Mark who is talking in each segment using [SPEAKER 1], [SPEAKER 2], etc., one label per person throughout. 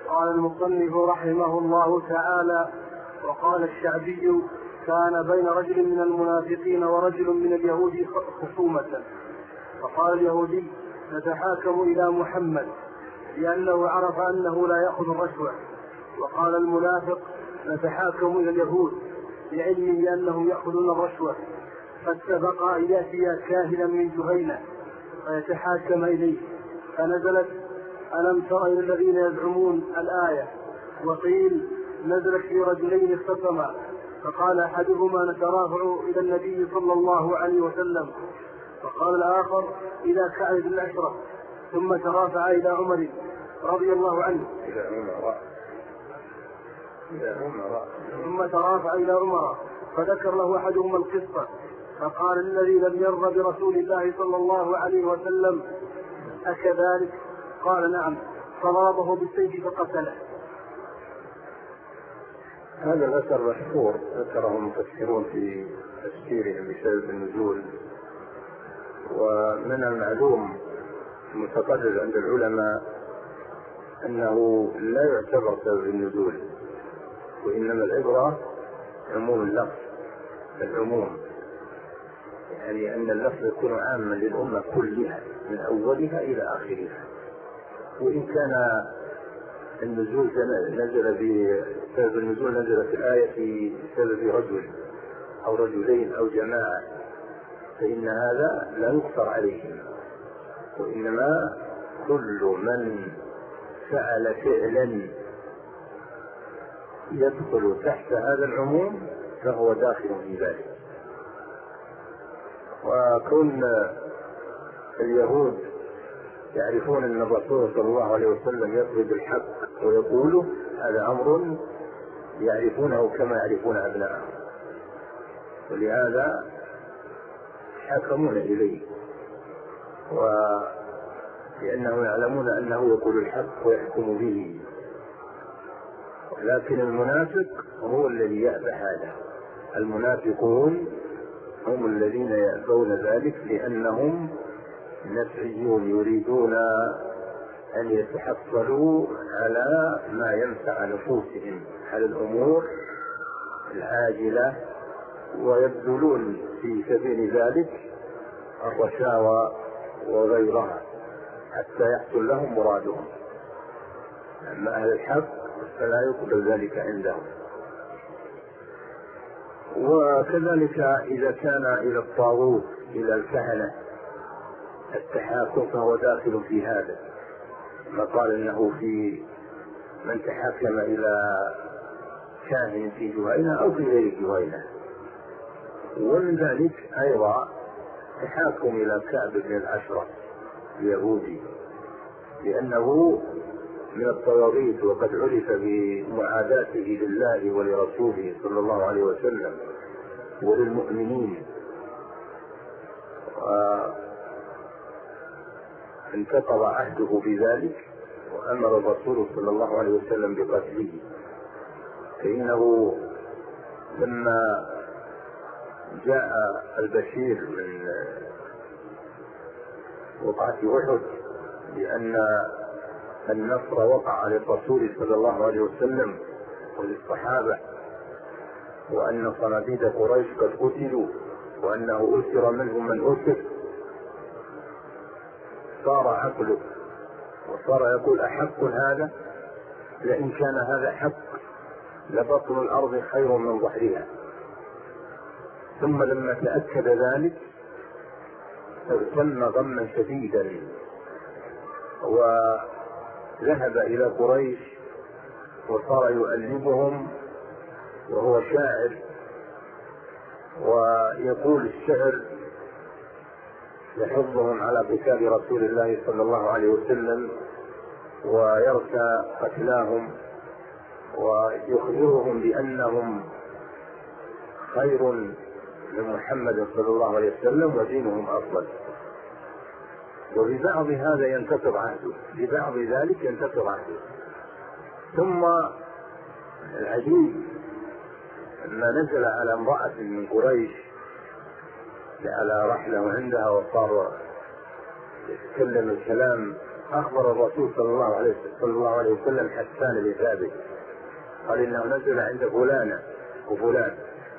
[SPEAKER 1] قال المصنف رحمه الله تعالى: وقال الشعبي: كان بين رجل من المنافقين ورجل من اليهود خصومة، فقال اليهودي: نتحاكم إلى محمد لأنه عرف أنه لا يأخذ الرشوة. وقال المنافق: نتحاكم إلى اليهود لعلمه بأنهم يأخذون الرشوة، فاتفقا أن يأتي كاهنا من جهينة فيتحاكم إليه، فنزلت: ألم تر إلى الذين يزعمون الآية. وقيل: نزلت في رجلين اختصما، فقال أحدهما: نترافع إلى النبي صلى الله عليه وسلم، فقال الآخر: إلى كعب بن الأشرف، ثم ترافع إلى عمر رضي الله عنه، ثم ترافع إلى عمر، فذكر له أحدهما القصة، فقال: الذي لم يرضى برسول الله صلى الله عليه وسلم أكذلك؟ قال: نعم. فضربه بالسيف فقتله.
[SPEAKER 2] هذا الأثر مشهور، ذكره المفسرون في تفسيرهم بسبب النزول. ومن المعلوم المتقرر عند العلماء أنه لا يعتبر سبب النزول، وإنما العبرة عموم اللفظ، العموم، يعني أن اللفظ يكون عاما للأمة كلها من أولها إلى آخرها. وإن كان النزول سبب النزول نزل في الآية في سبب رجل أو رجلين أو جماعة، فإن هذا لا يقصر عليهم، وإنما كل من فعل فعلا يدخل تحت هذا العموم فهو داخل في ذلك. وكون اليهود يعرفون أن الرسول صلى الله عليه وسلم يقضي بالحق ويقوله، هذا أمر يعرفونه كما يعرفون أبنائهم، ولهذا حكمون إليه، ولأنهم يعلمون أنه يقول الحق ويحكم به. لكن المنافق هو الذي يأبى هذا، المنافقون هم الذين يأبون ذلك، لأنهم نفعيون يريدون أن يتحصلوا على ما ينفع نفوسهم، على الأمور العاجلة، ويبذلون في سبيل ذلك الرشاوى وغيرها حتى يحصل لهم مرادهم. أما أهل الحق فلا يقبل ذلك عندهم. وكذلك إذا كان إلى الطاغوت إلى الكهنة التحاكم فهو داخل في هذا، ما قال إنه في من تحاكم إلى كاهن في جهينة أو في غير جهينة. ومن ذلك أيضا تحاكم إلى كعب بن الأشرف اليهودي، لأنه من الطواغيت، وقد عرف بمعاداته لله ولرسوله صلى الله عليه وسلم وللمؤمنين، وانتقض عهده بذلك، وأمر الرسول صلى الله عليه وسلم بقتله. فإنه لما جاء البشير من وقعة أحد بأن النصر وقع للرسول صلى الله عليه وسلم وللصحابة، وأن صناديد قريش قد قتلوا، وأنه أسر منهم من أسر، صار عقله وصار يقول: أحق هذا؟ لئن كان هذا حق لبطن الأرض خير من ظهرها. ثم لما تأكد ذلك اغتم غما شديدا، وذهب إلى قريش وصار يؤلبهم، وهو شاعر ويقول الشعر يحضهم على قتال رسول الله صلى الله عليه وسلم، ويرثى قتلاهم، ويخبرهم بأنهم خير من محمد صلى الله عليه وسلم ودينهم أفضل. وببعض هذا ينتقض عهده، ببعض ذلك ينتقض عهده. ثم العجيب لما نزل على امرأة من قريش على رحلة عندها، وصار يتكلم الكلام أخبر الرسول صلى الله عليه وسلم حسان بن ثابت، قال إنه نزل عند فلان وفلان،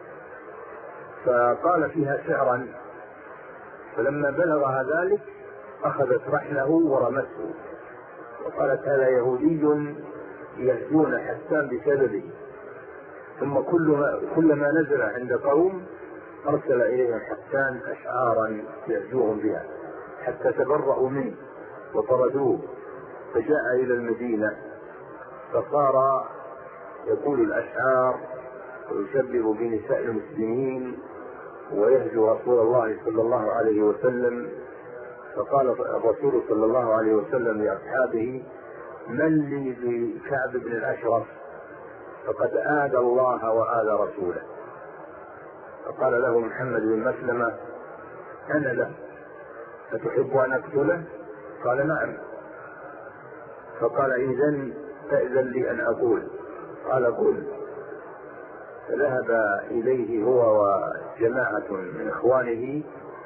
[SPEAKER 2] فقال فيها شعرا، فلما بلغها ذلك أخذت رحله ورمته وقالت هذا يهودي يهجون حسان بسببه. ثم كلما نزل عند قوم أرسل إليهم حسان أشعارا يهجوهم بها حتى تبرأوا منه وطردوه، فجاء إلى المدينة فصار يقول الأشعار ويشبه بنساء المسلمين ويهجو رسول الله صلى الله عليه وسلم. فقال الرسول صلى الله عليه وسلم لأصحابه من لي بكعب بن الأشرف فقد آذى الله وآذى رسوله. فقال له محمد بن مسلمة أنا له، أتحب أن أقتله؟ قال نعم. فقال إذن فإذن لي أن أقول. قال قل. فذهب إليه هو وجماعة من إخوانه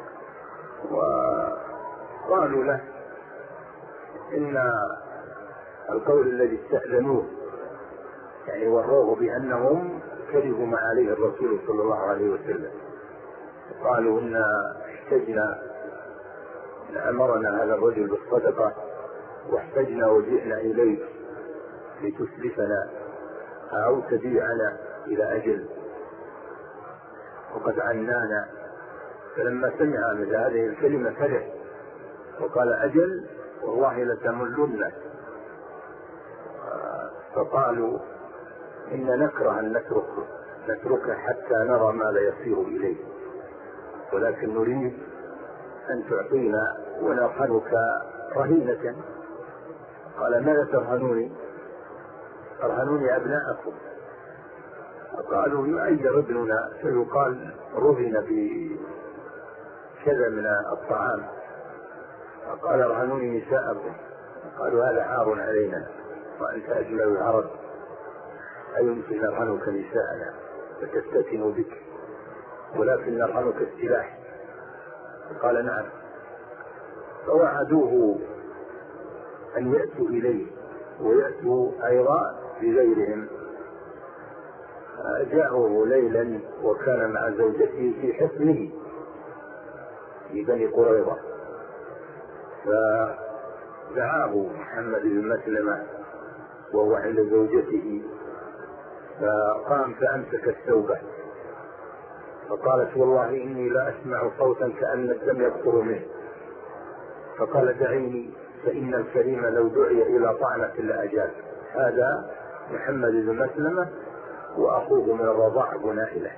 [SPEAKER 2] وقالوا له إن القول الذي استأذنوه يعني وروه بأنهم كذبوا ما عليه الرسول صلى الله عليه وسلم، قالوا إن احتجنا، أمرنا هذا الرجل بالصدقة واحتجنا وجئنا إليك لتسلفنا أو تبيعنا إلى أجل وقد عنانا. فلما سمع مثل هذه الكلمة فرح وقال أجل والله لتملن. فقالوا إن نكره أن نترك حتى نرى ماذا يصير إليه، ولكن نريد أن تعطينا ونرهنك رهينة. قال ماذا ترهنوني؟ أرهنوني أبناءكم. قالوا يؤير ابننا فيقال رهن بكذا من الطعام. قال ارهنوني نساءكم. قالوا هذا عار علينا وأنت أجمل العرب، أيمكن نرهنك نساءنا فتفتتن بك ولكن نرهنك السلاح؟ قال نعم. فوعدوه أن يأتوا إليه ويأتوا أيضا بغيرهم. جاءه ليلا وكان مع زوجته في حصنه في بني قريظة، فدعاه محمد بن مسلمة وهو عند زوجته، فقام فأمسك الثوبة فقالت والله إني لا أسمع صوتا كأن الدم يقطر منه. فقال دعيني فإن الكريم لو دعي إلى طعنة لأجاب. هذا محمد بن مسلمة وأخوه من الرضاع أبو نائلة.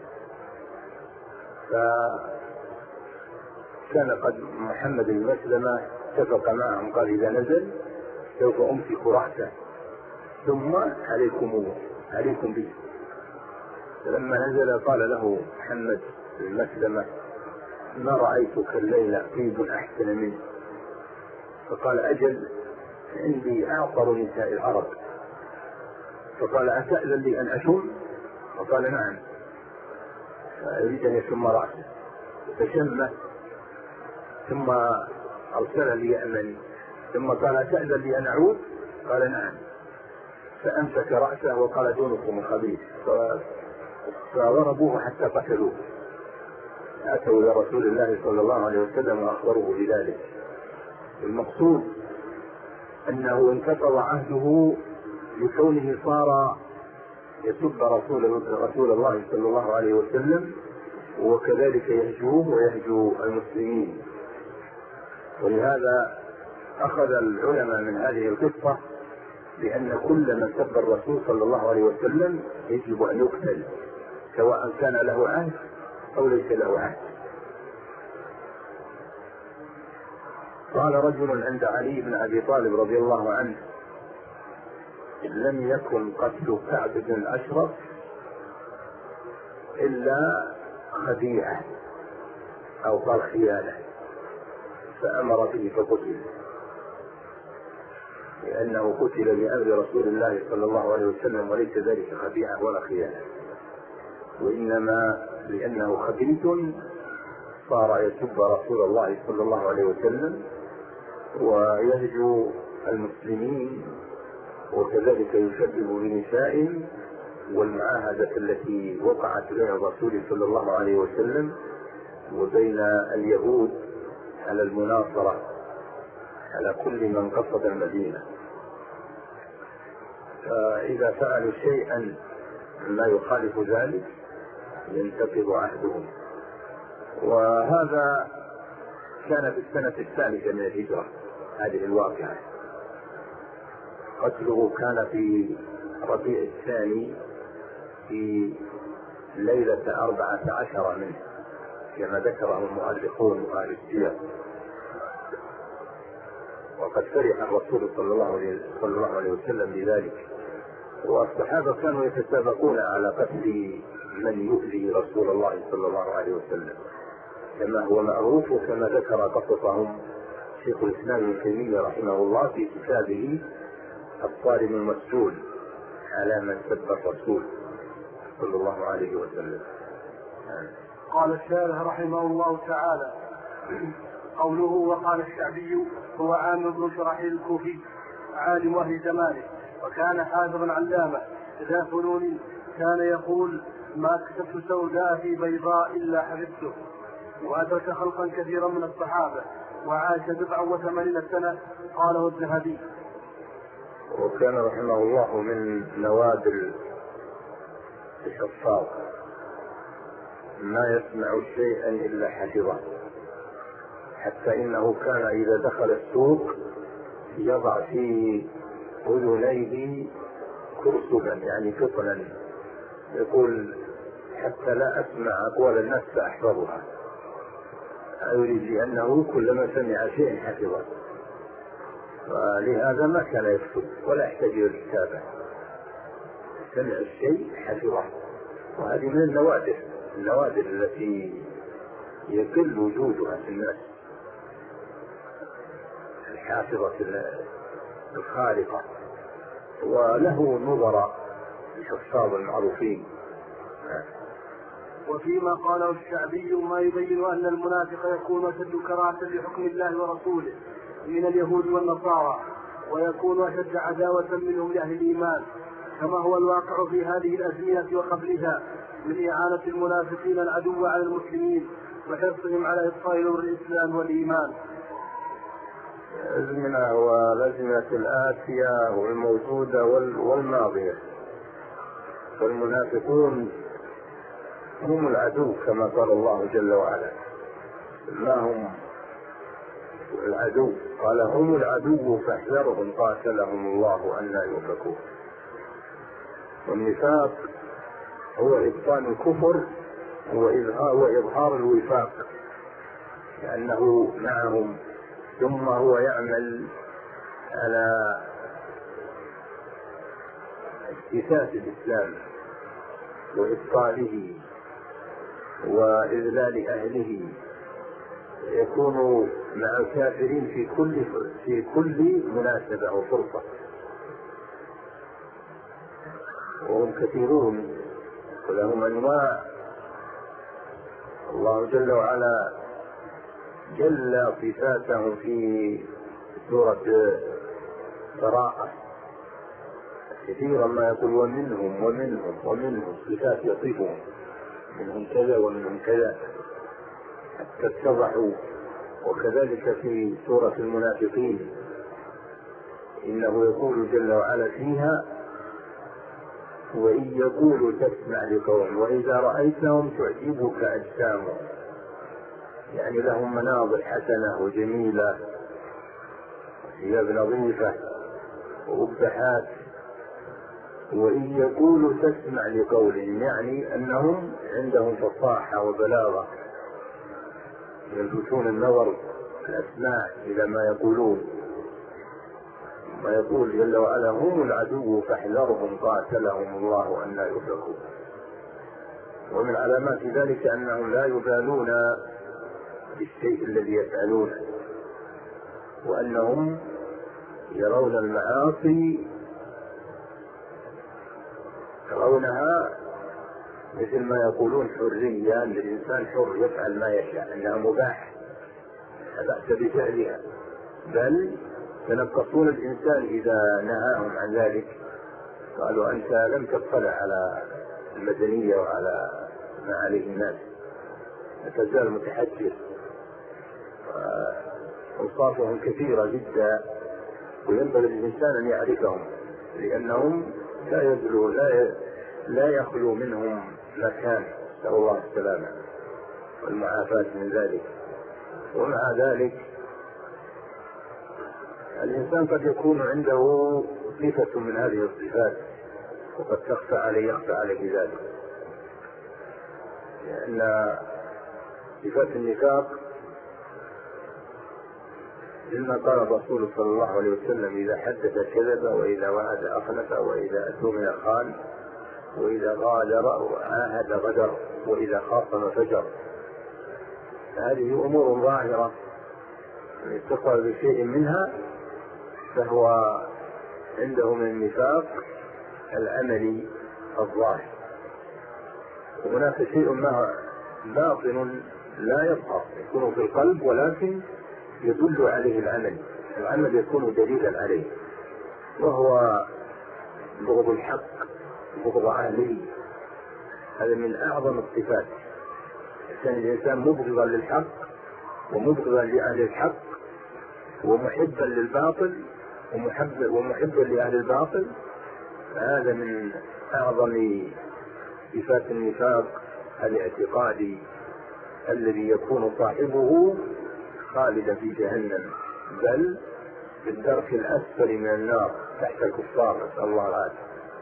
[SPEAKER 2] فكان قد محمد بن مسلمة اتفق معهم قال إذا نزل سوف أمسك رأسه ثم عليكم به. فلما نزل قال له محمد بن مسلمة ما رأيتك الليلة طيب أحسن منه. فقال أجل عندي أعطر نساء العرب. فقال أتأذن لي أن أشم؟ فقال نعم. يريد أن يشم رأسه فشمه ثم أرسل ليأمن ثم قال أتأذن لي أن أعود؟ قال نعم. فأمسك رأسه وقال دونكم خبيث، فضربوه حتى قتلوه. أتوا إلى رسول الله صلى الله عليه وسلم وأخبروه بذلك. المقصود أنه انقضى عهده لكونه صار يسب رسول الله صلى الله عليه وسلم وكذلك يهجوه ويهجو المسلمين. ولهذا أخذ العلماء من هذه القصة بأن كل من سب الرسول صلى الله عليه وسلم يجب أن يقتل سواء كان له عهد أو ليس له عهد. قال رجل عند علي بن أبي طالب رضي الله عنه لم يكن قتل كعب بن الأشرف إلا خديعة أو قال خيانة، فأمر به فقتل، لأنه قتل بأمر رسول الله صلى الله عليه وسلم وليس ذلك خديعة ولا خيانة، وإنما لأنه خبيث صار يسب رسول الله صلى الله عليه وسلم ويهجو المسلمين، وكذلك يشبه بنسائهم، والمعاهدة التي وقعت بين الرسول صلى الله عليه وسلم وبين اليهود على المناصرة على كل من قصد المدينة. فإذا فعلوا شيئا ما يخالف ذلك ينتقض عهدهم. وهذا كان في السنة الثالثة من الهجرة، هذه الواقعة. قتله كان في ربيع الثاني في ليلة 14 منه كما ذكره المؤرخون وأهل السير. وقد فرح الرسول صلى الله عليه وسلم بذلك، والصحابة كانوا يتسابقون على قتل من يؤذي رسول الله صلى الله عليه وسلم كما هو معروف، وكما ذكر قصصهم شيخ الإسلام ابن تيمية رحمه الله في كتابه الصارم المسجون على من سب الرسول صلى الله عليه وسلم.
[SPEAKER 1] قال الشارح رحمه الله تعالى: قوله وقال الشعبي هو عامر بن شرحيل الكوفي عالم أهل زمانه، وكان حافظا علامة ذا فنون، كان يقول: ما كتبت سوداء في بيضاء إلا حفظته. وأدرك خلقا كثيرا من الصحابة وعاش 87 سنة، قاله الذهبي.
[SPEAKER 2] وكان رحمه الله من نوادر الحفاظ، ما يسمع شيئا إلا حفظه، حتى إنه كان إذا دخل السوق يضع في أذنيه كرسبا يعني قطنا، يقول: حتى لا أسمع أقوال الناس فأحفظها. يريد لأنه كلما سمع شيء حفظه، ولهذا ما كان يكتب ولا يحتاج إلى الكتابة، سمع الشيء حفظه. وهذه من النوادر التي يقل وجودها في الناس، الحافظة الخارقة. وله نظراء الحفاظ المعروفين.
[SPEAKER 1] وفيما قاله الشعبي ما يبين أن المنافق يكون أشد كراهة لحكم الله ورسوله من اليهود والنصارى، ويكون أشد عداوة منهم لأهل الإيمان، كما هو الواقع في هذه الأزمنة وقبلها من إعانة المنافقين العدو على المسلمين وحرصهم على إبطال نور الإسلام والإيمان.
[SPEAKER 2] الأزمنة والأزمنة الآتية والموجودة والماضية، فالمنافقون هم العدو كما قال الله جل وعلا: ما هم العدو، قال: هم العدو فاحذرهم قاتلهم الله أنى يؤفكون. والنفاق هو إبطان الكفر وإظهار الوفاق، لأنه معهم، ثم هو يعمل على اكتساس الإسلام وإبطاله وإذلال أهله. يكون مع الكافرين في كل مناسبة وفرصة، وهم كثيرون ولهم أنواع. الله جل وعلا جل صفاتهم في سورة براءة كثيرا ما يقول: ومنهم صفات يصفهم، منهم كذا ومنهم كذا، حتى اتضحوا. وكذلك في سورة المنافقين إنه يقول جل وعلا فيها: وإن يقولوا تسمع لقول وإذا رأيتهم تعجبك أجسامهم، يعني لهم مناظر حسنة وجميلة، ثياب نظيفة وأبحات. وإن يقولوا تسمع لقولهم، يعني أنهم عندهم فصاحة وبلاغة، يلفتون النظر الأسماع إلى ما يقولون. ما يقول جل وعلا: هم العدو فاحذرهم قاتلهم الله أنى يؤفكون. ومن علامات ذلك أنهم لا يبالون بالشيء الذي يفعلونه، وأنهم يرون المعاصي يرونها مثل ما يقولون حرية، الإنسان حر يفعل ما يشاء، أنها مباح لا بأس بفعلها، بل يتنقصون الإنسان إذا نهاهم عن ذلك. قالوا أنت لم تطلع على المدنية وعلى ما عليه الناس، لا تزال متحجر. أوصافهم كثيرة جدا، وينبغي للإنسان أن يعرفهم، لأنهم لا يخلو منهم مكان، نسأل الله السلامة والمعافاة من ذلك. ومع ذلك الإنسان قد يكون عنده صفة من هذه الصفات وقد يخفى عليه ذلك، لأن صفات النفاق مما قال الرسول صلى الله عليه وسلم: إذا حدث كذب، وإذا وعد أخلف، وإذا أؤتمن خان، وإذا غادر وعاهد غدر، وإذا خاصم فجر. هذه أمور ظاهرة، من اتصل بشيء منها فهو عنده من النفاق العملي الظاهر. وهناك شيء ما باطن لا يظهر، يكون في القلب ولكن يدل عليه العمل يكون دليلا عليه، وهو بغض الحق، بغض أهله. هذا من أعظم الصفات. كان الإنسان مبغضا للحق ومبغضا لأهل الحق ومحبا للباطل ومحبا لأهل الباطل، هذا من أعظم صفات النفاق الاعتقادي الذي يكون صاحبه خالدا في جهنم، بل في الدرك الأسفل من النار تحت الكفار، نسأل الله العافية.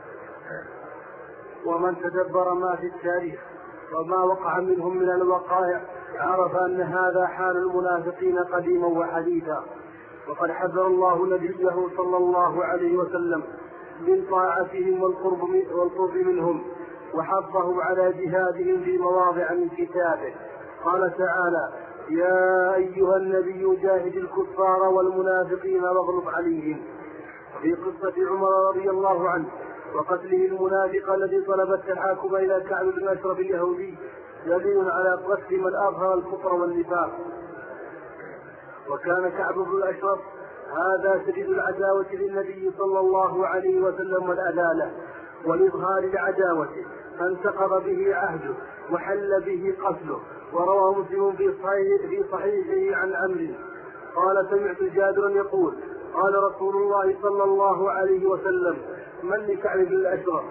[SPEAKER 1] ومن تدبر ما في التاريخ وما وقع منهم من الوقائع عرف أن هذا حال المنافقين قديما وحديثا. وقد حذر الله نبيه صلى الله عليه وسلم من طاعتهم والقرب منهم، وحضهم على جهادهم في مواضع من كتابه. قال تعالى: يا أيها النبي جاهد الكفار والمنافقين واغلظ عليهم. في قصة عمر رضي الله عنه وقتله المنافق الذي طلب التحاكم إلى كعب بن أشرف اليهودي دليل على قتل من أظهر الكفر والنفاق. وكان كعب بن الأشرف هذا شديد العداوة للنبي صلى الله عليه وسلم والعدالة والإظهار لعداوته، فانتقض به عهده وحل به قتله. وروى مسلم في صحيحه عن عمرو قال: سمعت جابرا يقول: قال رسول الله صلى الله عليه وسلم: من لكعب بن الأشرف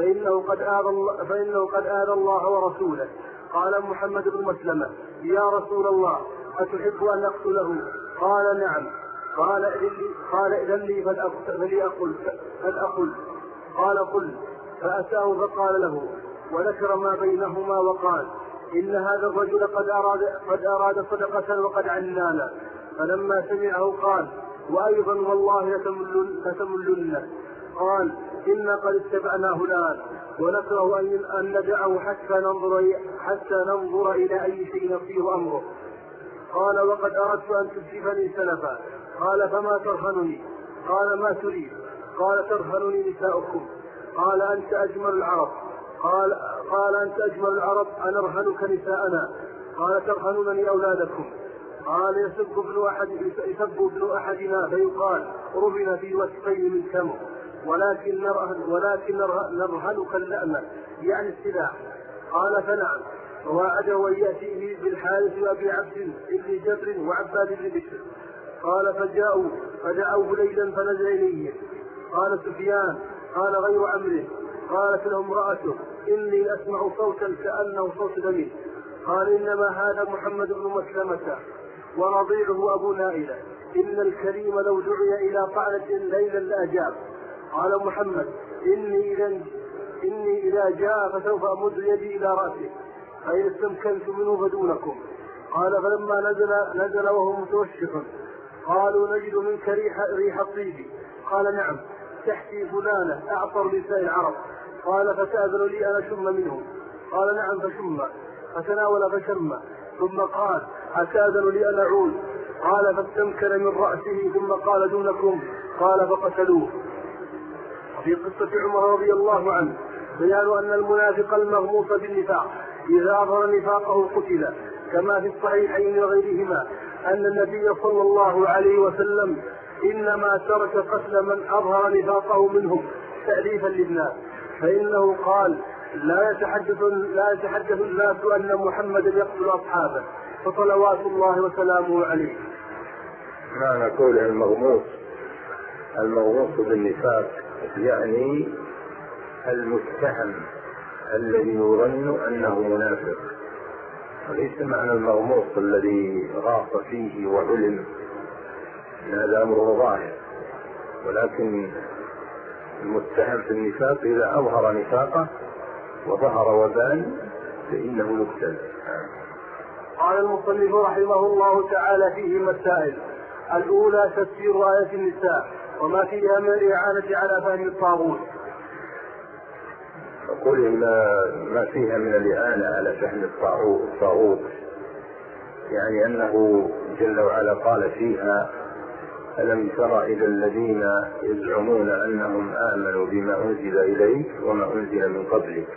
[SPEAKER 1] فإنه قد آذى الله ورسوله. قال محمد بن مسلمة: يا رسول الله، أتحب أن أقتله؟ قال: نعم. قال: إذن لي فلأقل. قال: قل. فأتاه فقال له وذكر ما بينهما وقال: إن هذا الرجل قد أراد صدقة وقد عنانا. فلما سمعه قال: وأيضا والله لتملن. قال: إنا قد اتبعناه الآن ونكره أن ندعه حتى ننظر إلى أي شيء نصير أمره. قال: وقد أردت أن تجيبني سلفا. قال: فما ترهنني؟ قال: ما تريد؟ قال: ترهنني نساؤكم. قال: أنت أجمل العرب. قال: أنت أجمل العرب، أنرهنك نساءنا؟ قال: ترهنونني أولادكم. قال: يسب ابن أحدنا فيقال: رهن في وسطين من تمر، ولكن نرهنك اللأمة، يعني السلاح. قال: فنعم. ووعده أن يأتيه بالحارث وأبي عبد بن جبر وعباد بن بشر. قال: فدعوه ليلا فنزل إليه. قال سفيان: قال غير عمره. قالت له امرأته: إني أسمع صوتا كأنه صوت دمي. قال: إنما هذا محمد بن مسلمة ورضيعه أبو نائلة، إن الكريم لو دعي إلى طعنة ليلا لأجاب. قال محمد: إني إذا جاء فسوف أمد يدي إلى رأسه، فإن استمكنت منه فدونكم. قال: فلما نزل وهو متوشح قالوا: نجد منك ريح الطيب. قال: نعم، تحتي فلانة أعطر نساء العرب. قال: فتأذن لي أن أشم منه؟ قال: نعم، فشم. فتناول فشم، ثم قال: أتأذن لي أن أعود؟ قال: فاستمكن من رأسه ثم قال: دونكم. قال: فقتلوه. في قصة عمر رضي الله عنه بيان أن المنافق المغموس بالنفاق إذا أظهر نفاقه قتل، كما في الصحيحين وغيرهما أن النبي صلى الله عليه وسلم إنما ترك قتل من أظهر نفاقه منهم تأليفا للناس، فإنه قال لا يتحدث الناس أن محمدا يقتل أصحابه فصلوات الله وسلامه عليه.
[SPEAKER 2] معنى قول المغموس بالنفاق يعني المتهم الذي يظن أنه منافق، وليس معنى المغموس الذي غاص فيه وعلم، هذا أمر ظاهر، ولكن المتهم في النفاق إذا أظهر نفاقه وظهر وبان فإنه يقتل.
[SPEAKER 1] قال المصنف رحمه الله تعالى فيه مسائل: الأولى تفسير آية النساء وما فيها من الإعانة على فهم الطاغوت.
[SPEAKER 2] أقول ما فيها من الإعانة على فهم الطاغوت يعني أنه جل وعلا قال فيها: ألم تر إلى الذين يزعمون أنهم آمنوا بما أنزل إليك وما أنزل من قبلك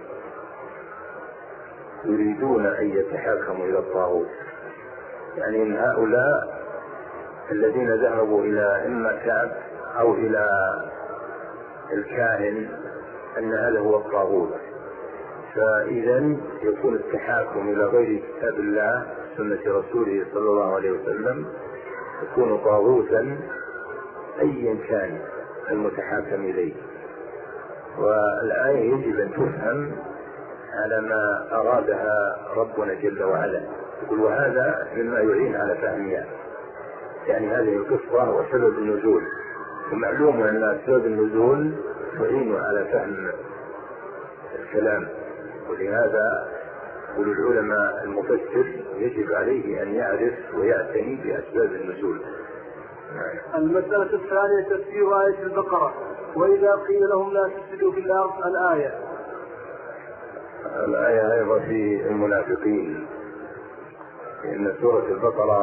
[SPEAKER 2] يريدون أن يتحاكموا إلى الطاغوت. يعني إن هؤلاء الذين ذهبوا إلى إما كعب أو إلى الكاهن أن هذا هو الطاغوت، فإذا يكون التحاكم إلى غير كتاب الله سنة رسوله صلى الله عليه وسلم يكون طاغوتا أيا كان المتحاكم إليه. والآية يجب أن تفهم على ما أرادها ربنا جل وعلا، يقول وهذا مما يعين على فهمها. يعني هذه القصة وسبب النزول، ومعلوم أن سبب النزول تعين على فهم الكلام، ولهذا يقول العلماء المفسر يجب عليه أن يعرف ويعتني بأسباب النزول.
[SPEAKER 1] المسألة الثانية تفسير آية البقرة: وإذا قيل لهم لا تفسدوا في الأرض.
[SPEAKER 2] الآية أيضا في المنافقين، لأن سورة البقرة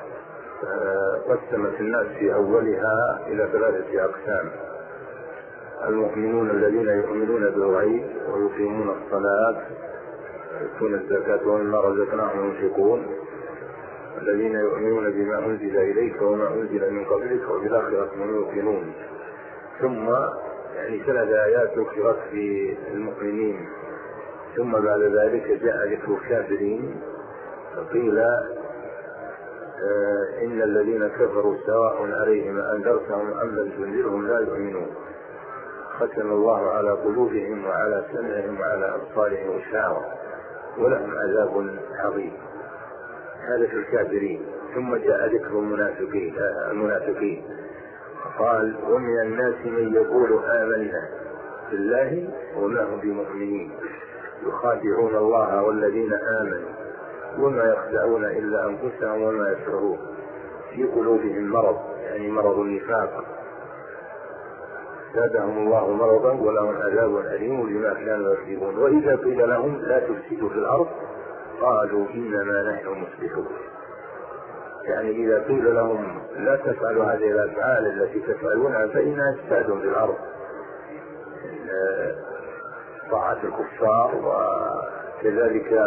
[SPEAKER 2] قسمت الناس في أولها إلى 3 أقسام: المؤمنون الذين يؤمنون بالغيب ويقيمون الصلاة ويؤتون الزكاة ومما رزقناهم ينفقون، الذين يؤمنون بما أنزل إليك وما أنزل من قبلك وبالآخرة هم يوقنون. ثم يعني 3 آيات ذكرت في المؤمنين، ثم بعد ذلك جاء ذكر الكافرين فقيل إن الذين كفروا سواء عليهم أنذرتهم أم لم تنذرهم لا يؤمنون، ختم الله على قلوبهم وعلى سمعهم وعلى أبصارهم غشاوة ولهم عذاب عظيم. هذا في الكافرين. ثم جاء ذكر المنافقين قال: ومن الناس من يقول آمنا بالله وما هم بمؤمنين يخادعون الله والذين آمنوا وما يخدعون إلا أنفسهم وما يشعرون في قلوبهم مرض، يعني مرض النفاق، زادهم الله مرضا ولهم عذاب أليم بما كانوا يكذبون. وإذا قيل لهم لا تفسدوا في الأرض قالوا إنما نحن مصلحون. يعني إذا قيل لهم لا تفعلوا هذه الأفعال التي تفعلونها فإنها إفساد في الأرض، طاعة الكفار وكذلك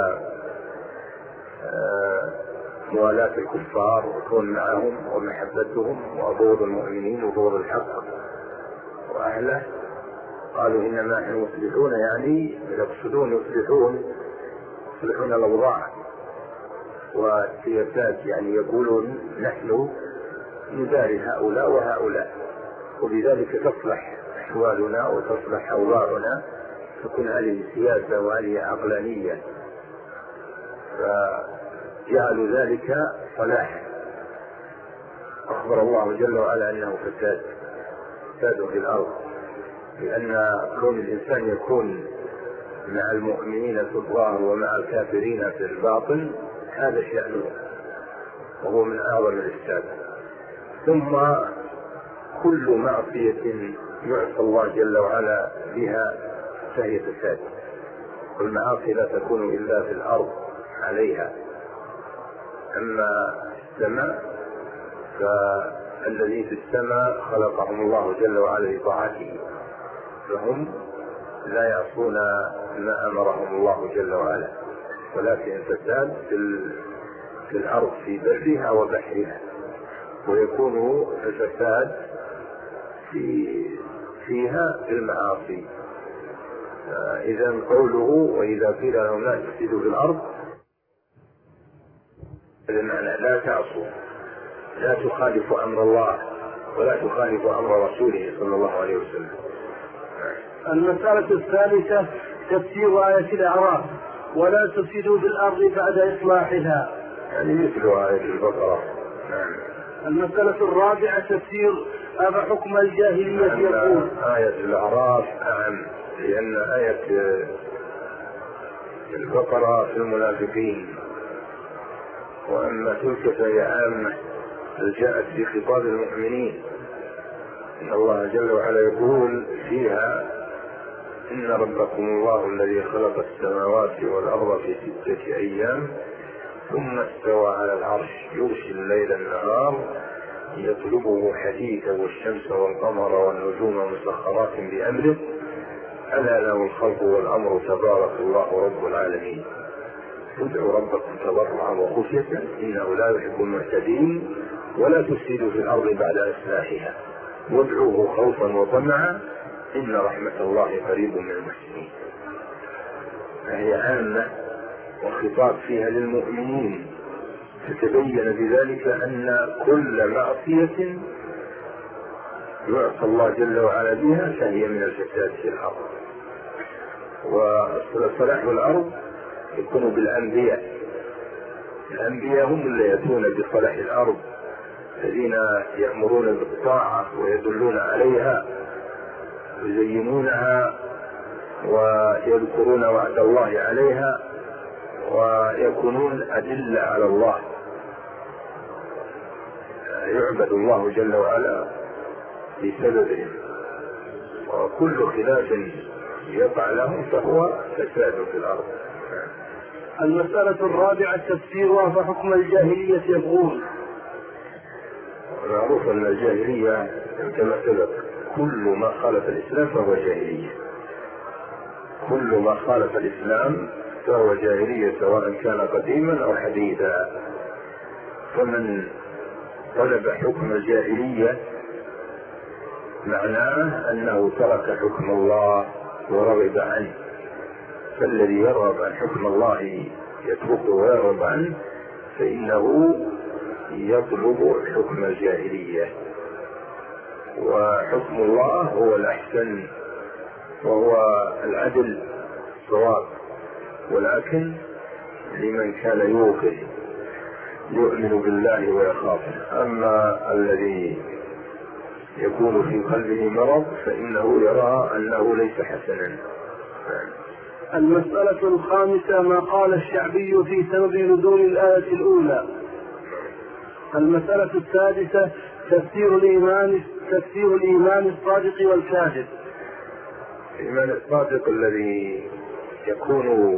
[SPEAKER 2] موالاة الكفار والكون معهم ومحبتهم وبغض المؤمنين وبغض الحق وأهله. قالوا إنما نحن مصلحون، يعني يقصدون يصلحون الأوضاع والسياسات، يعني يقولون نحن نداري هؤلاء وهؤلاء وبذلك تصلح أحوالنا وتصلح أوضاعنا، تكون هذه سياسة وهذه عقلانية، فجعلوا ذلك صلاحا. أخبر الله جل وعلا أنه فساد في الأرض، لأن كون الإنسان يكون مع المؤمنين في الظاهر ومع الكافرين في الباطن هذا شأنه وهو من أعظم الإفساد. ثم كل معصية يعصى الله جل وعلا بها فهي فساد، والمعاصي لا تكون إلا في الأرض عليها. أما السماء فالذي في السماء خلقهم الله جل وعلا لطاعته، فهم لا يعصون ما أمرهم الله جل وعلا، ولكن الفساد في الأرض في برها وبحرها. ويكون الفساد فيها المعاصي. إذا قوله وإذا قيل لهم لا تفسدوا في الأرض، بمعنى لا تعصوا، لا تخالفوا أمر الله ولا تخالفوا أمر رسوله صلى الله عليه وسلم.
[SPEAKER 1] المسألة الثالثة تفسير آية الأعراف ولا تفسدوا في الأرض بعد إصلاحها،
[SPEAKER 2] يعني مثل آية البقرة.
[SPEAKER 1] المسألة الرابعة تفسير أفحكم الجاهلية يقول.
[SPEAKER 2] آية الأعراف أعم، لأن آية البقرة في المنافقين، وأما تلك فهي عامة جاءت في خطاب المؤمنين. إن الله جل وعلا يقول فيها إن ربكم الله الذي خلق السماوات والأرض في 6 أيام ثم استوى على العرش يغشي الليل النهار يطلبه حديثا والشمس والقمر والنجوم مسخرات بأمره ألا له الخلق والأمر تبارك الله رب العالمين. ادعوا ربكم تضرعا وخفية إنه لا يحب المعتدين ولا تفسدوا في الأرض بعد إصلاحها وادعوه خوفا وطمعا إن رحمة الله قريب من المحسنين. فهي عامة وخطاب فيها للمؤمنين، فتبين بذلك أن كل معصية يعصى الله جل وعلا بها فهي من الفساد في الأرض. وصلاح الأرض يكون بالأنبياء. الأنبياء هم اللي يأتون بصلاح الأرض، الذين يأمرون بالطاعة ويدلون عليها ويزينونها ويذكرون وعد الله عليها ويكونون أدلة على الله، يعبد الله جل وعلا بسببهم، وكل خلاف يقع لهم فهو فساد في الأرض.
[SPEAKER 1] المسألة الرابعة تفسيرها فحكم الجاهلية يبغون.
[SPEAKER 2] معروف أن الجاهلية كما سبق كل ما خالف الإسلام فهو جاهلية، كل ما خالف الإسلام فهو جاهلية سواء كان قديما أو حديثا. فمن طلب حكم الجاهلية معناه أنه ترك حكم الله ورغب عنه، فالذي يرغب عن حكم الله يتركه ويرغب عنه فإنه يطلب حكم الجاهلية. وحكم الله هو الأحسن وهو العدل الصواب، ولكن لمن كان يوقن يؤمن بالله ويخافه. أما الذي يكون في قلبه مرض فإنه يرى أنه ليس حسنا.
[SPEAKER 1] المسألة الخامسة ما قال الشعبي في سبب نزول الآية الأولى. المسألة السادسة تفسير الإيمان الصادق والكاذب.
[SPEAKER 2] الإيمان الصادق الذي يكون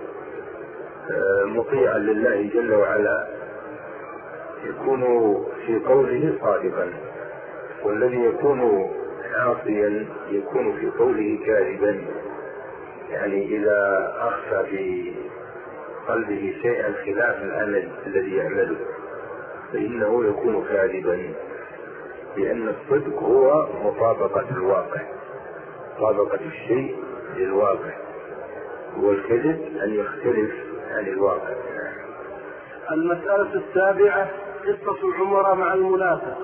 [SPEAKER 2] مطيعا لله جل وعلا يكون في قوله صادقا، والذي يكون عاصيا يكون في قوله كاذبا. يعني إذا أخفى في قلبه شيئا خلاف العمل الذي يعمله فإنه يكون كاذبا، لأن الصدق هو مطابقة الواقع، مطابقة الشيء للواقع، والكذب أن يختلف عن الواقع.
[SPEAKER 1] المسألة السابعة قصة عمر مع المنافق.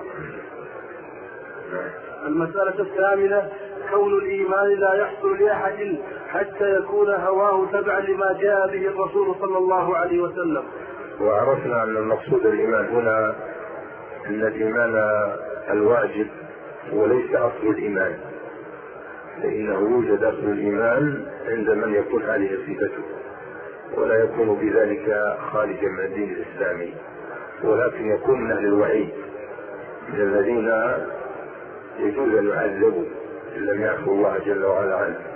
[SPEAKER 1] المسألة الثامنة كون الإيمان لا يحصل لأحد حتى يكون هواه تبعا لما جاء به الرسول صلى الله عليه وسلم.
[SPEAKER 2] وعرفنا أن المقصود الإيمان هنا أن الإيمان الواجب وليس أصل الإيمان، فإنه يوجد أصل الإيمان عند من يكون هذه صفته، ولا يكون بذلك خارجا من الدين الإسلامي، ولكن يكون من أهل الوعيد، من الذين يجوز أن يعذبوا إن لم يعفو الله جل وعلا عنه.